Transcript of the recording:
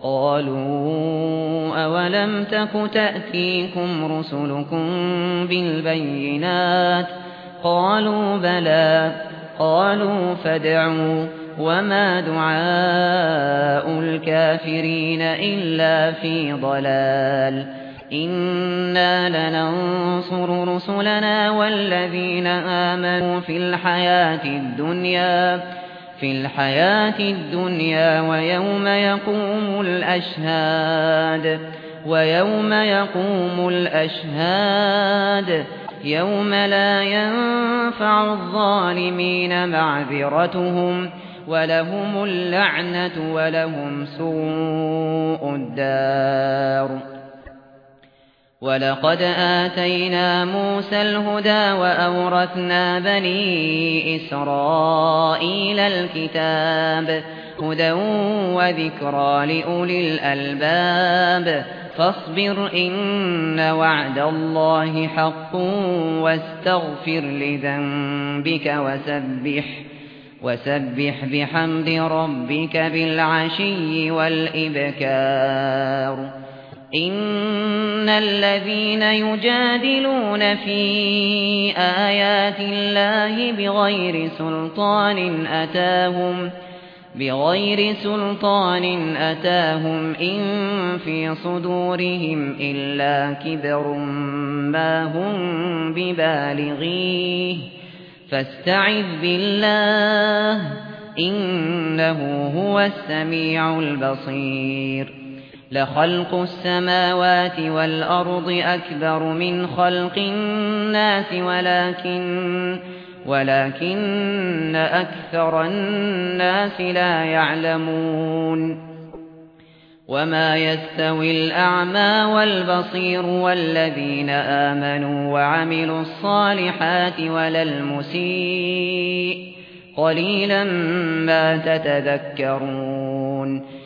قالوا أولم تك تأتيكم رسلكم بالبينات قالوا بلى قالوا فادعوا وما دعاء الكافرين إلا في ضلال إنا لننصر رسلنا والذين آمنوا في الحياة الدنيا ويوم يقوم الأشهاد يوم لا ينفع الظالمين معذرتهم ولهم اللعنة ولهم سوء الدار ولقد آتينا موسى الهدى وأورثنا بني إسرائيل الكتاب هدى وذكرى لأولي الألباب فاصبر إن وعد الله حق واستغفر لذنبك وسبح بحمد ربك بالعشي والإبكار إن الذين يجادلون في آيات الله بغير سلطان أتاهم إن في صدورهم إلا كبر ما هم ببالغيه فاستعذ بالله إنه هو السميع البصير لخلق السماوات والأرض أكبر من خلق الناس ولكن أكثر الناس لا يعلمون وما يستوي الأعمى والبصير والذين آمنوا وعملوا الصالحات ولا المسيء قليلا ما تتذكرون